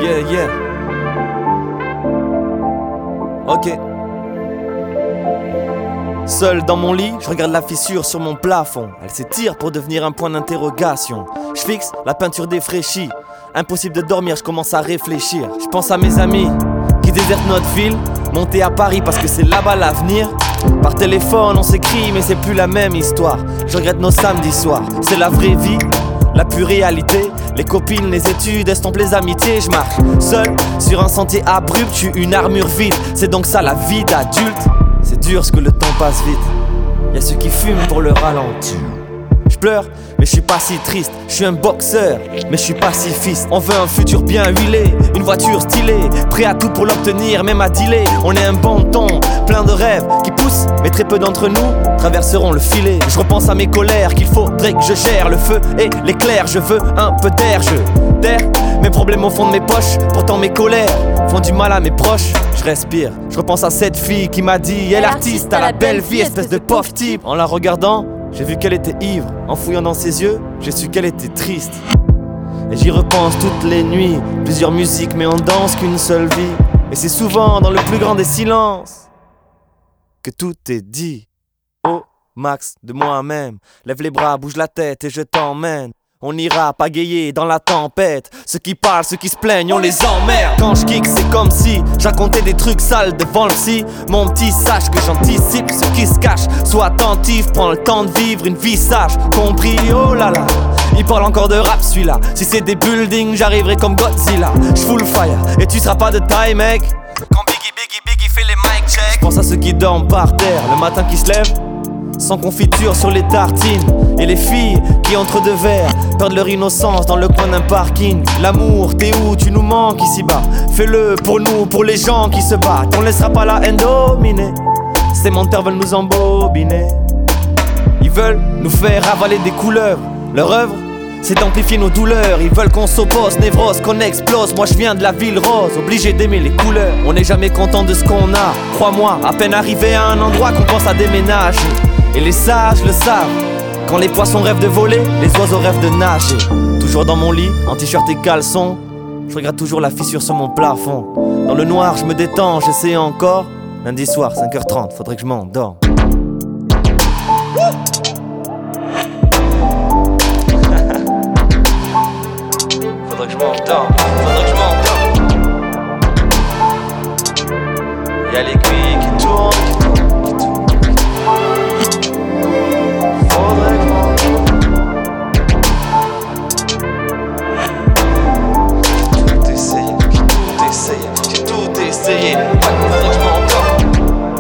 Yeah. Ok. Seul dans mon lit, je regarde la fissure sur mon plafond. Elle s'étire pour devenir un point d'interrogation. Je fixe la peinture défraîchie. Impossible de dormir, je commence à réfléchir. Je pense à mes amis qui désertent notre ville, monter à Paris parce que c'est là-bas l'avenir. Par téléphone on s'écrit mais c'est plus la même histoire. Je regrette nos samedis soirs, c'est la vraie vie, la pure réalité. Les copines, les études, estompent les amitiés. Je marche seul sur un sentier abrupt, je suis une armure vide. C'est donc ça la vie d'adulte. C'est dur ce que le temps passe vite. Y'a ceux qui fument pour le ralentir. Je pleure, mais je suis pas si triste. Je suis un boxeur, mais je suis pacifiste. On veut un futur bien huilé, une voiture stylée, prêt à tout pour l'obtenir, même à dealer. On est un bon ton, plein de rêves qui poussent, mais très peu d'entre nous traverseront le filet. Je repense à mes colères qu'il faudrait que je gère. Le feu et l'éclair, je veux un peu d'air. D'air, mes problèmes au fond de mes poches. Pourtant mes colères font du mal à mes proches. Je respire, je repense à cette fille qui m'a dit: elle artiste à la belle vie, espèce de pauvre type. En la regardant, j'ai vu qu'elle était ivre. En fouillant dans ses yeux, j'ai su qu'elle était triste. Et j'y repense toutes les nuits. Plusieurs musiques mais on danse qu'une seule vie. Et c'est souvent dans le plus grand des silences que tout est dit. Oh max de moi-même, lève les bras, bouge la tête et je t'emmène. On ira pagayer dans la tempête. Ceux qui parlent, ceux qui se plaignent, on les emmerde. Quand je kick, c'est comme si j'racontais des trucs sales devant le psy. Mon petit, sache que j'anticipe ceux qui se cachent. Sois attentif, prends le temps de vivre une vie sage. Compris, oh là là. Il parle encore de rap celui-là. Si c'est des buildings, j'arriverai comme Godzilla. J'full fire et tu seras pas de taille mec. Quand Biggie fait les mic check. J'pense à ceux qui dorment par terre, le matin qui se lèvent sans confiture sur les tartines. Et les filles qui entre deux verres perdent leur innocence dans le coin d'un parking. L'amour, t'es où? Tu nous manques ici-bas. Fais-le pour nous, pour les gens qui se battent. On laissera pas la haine dominer. Ces menteurs veulent nous embobiner. Ils veulent nous faire avaler des couleuvres. Leur œuvre, c'est d'amplifier nos douleurs. Ils veulent qu'on s'oppose, névrose, qu'on explose. Moi je viens de la ville rose, obligé d'aimer les couleurs. On n'est jamais content de ce qu'on a. Crois-moi, à peine arrivé à un endroit qu'on pense à déménager. Et les sages le savent. Quand les poissons rêvent de voler, les oiseaux rêvent de nager. Toujours dans mon lit, en t-shirt et caleçon, je regarde toujours la fissure sur mon plafond. Dans le noir, je me détends, j'essaie encore. Lundi soir, 5h30, faudrait que je m'endorme. Faudrait que je m'endorme, faudrait que je m'endorme. Y'a l'aiguille qui tourne, faudrait que je m'endorme. J'ai tout essayé, faudrait que je m'endorme.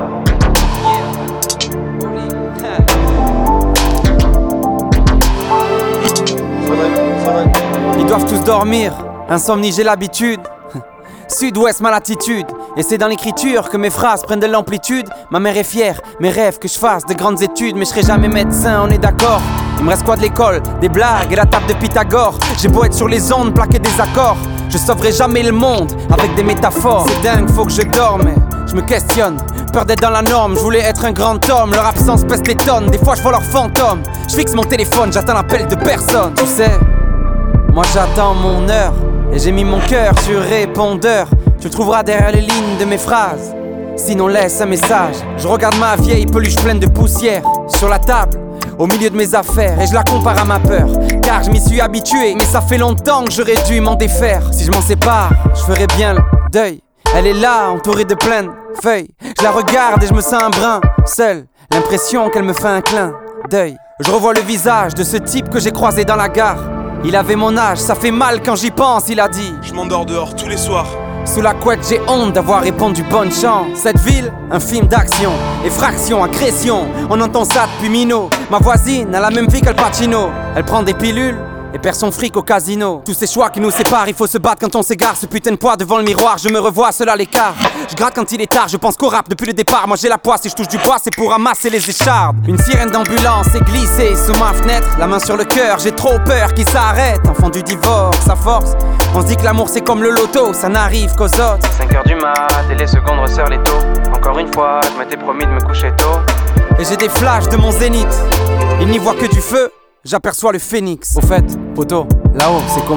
Ils doivent tous dormir, insomnie j'ai l'habitude. Sud-ouest ma latitude. Et c'est dans l'écriture que mes phrases prennent de l'amplitude. Ma mère est fière, mes rêves que je fasse de grandes études. Mais je serai jamais médecin, on est d'accord. Il me reste quoi de l'école? Des blagues et la table de Pythagore. J'ai beau être sur les ondes, plaquer des accords, je sauverai jamais le monde avec des métaphores. C'est dingue, faut que je dorme, je me questionne. Peur d'être dans la norme, je voulais être un grand homme. Leur absence pèse des tonnes, des fois je vois leurs fantômes. Je fixe mon téléphone, j'attends l'appel de personne. Tu sais, moi j'attends mon heure. Et j'ai mis mon cœur sur répondeur. Tu le trouveras derrière les lignes de mes phrases. Sinon laisse un message. Je regarde ma vieille peluche pleine de poussière sur la table, au milieu de mes affaires. Et je la compare à ma peur, car je m'y suis habitué. Mais ça fait longtemps que j'aurais dû m'en défaire. Si je m'en sépare, je ferai bien le deuil. Elle est là, entourée de pleines feuilles. Je la regarde et je me sens un brin seul. L'impression qu'elle me fait un clin d'œil. Je revois le visage de ce type que j'ai croisé dans la gare. Il avait mon âge, ça fait mal quand j'y pense, il a dit. Je m'endors dehors tous les soirs. Sous la couette j'ai honte d'avoir répondu bonne chance. Cette ville, un film d'action, effraction, agression. On entend ça depuis Mino. Ma voisine a la même vie qu'Al Pacino. Elle prend des pilules et perd son fric au casino. Tous ces choix qui nous séparent, il faut se battre quand on s'égare. Ce putain de poids devant le miroir, je me revois seul à l'écart. Je gratte quand il est tard, je pense qu'au rap depuis le départ. Moi j'ai la poisse, si je touche du bois c'est pour ramasser les échardes. Une sirène d'ambulance est glissée sous ma fenêtre. La main sur le cœur, j'ai trop peur qu'il s'arrête. Enfant du divorce, à force, on se dit que l'amour c'est comme le loto, ça n'arrive qu'aux autres. 5h du mat et les secondes resserrent les taux. Encore une fois, je m'étais promis de me coucher tôt. Et j'ai des flashs de mon zénith. Il n'y voit que du feu, j'aperçois le phénix. Au fait, poto, là-haut, c'est comment?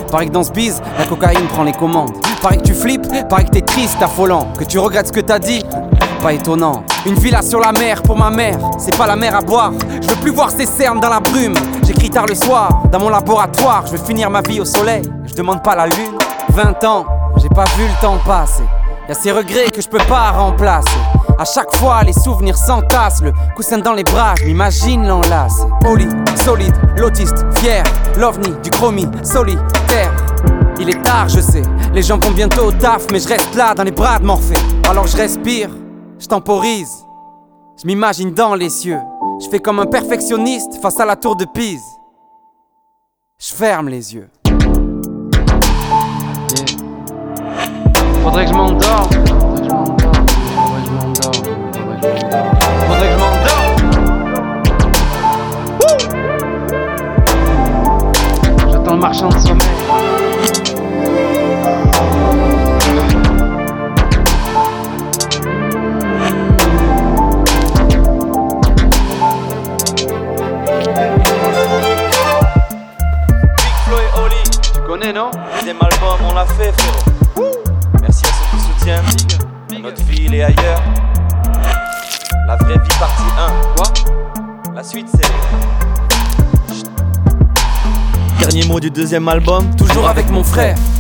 Pareil que dans ce bise, la cocaïne prend les commandes. Pareil que tu flippes, pareil que t'es triste, affolant. Que tu regrettes ce que t'as dit, pas étonnant. Une villa sur la mer pour ma mère, c'est pas la mer à boire. Je veux plus voir ses cernes dans la brume. J'écris tard le soir, dans mon laboratoire. Je veux finir ma vie au soleil, je demande pas la lune. 20 ans, j'ai pas vu le temps passer. Y'a ces regrets que je peux pas remplacer. À chaque fois les souvenirs s'entassent. Le coussin dans les bras, je m'imagine l'enlacer. Poli, solide, l'autiste, fier. L'ovni, du chromie, solitaire. Il est tard, je sais, les gens vont bientôt au taf. Mais je reste là dans les bras de Morphée. Alors je respire, je temporise. Je m'imagine dans les cieux. Je fais comme un perfectionniste face à la tour de Pise. Je ferme les yeux. Faudrait que je m'endorme. Faudrait que je m'endorme. J'attends le marchand de sommeil. Big Flo et Oli, Tu connais, non? deuxième album, on l'a fait, frérot. Merci à ceux qui soutiennent notre ville et ailleurs. La vraie vie partie 1. Quoi? La suite c'est... Chut. Dernier mot du deuxième album. Toujours avec mon frère.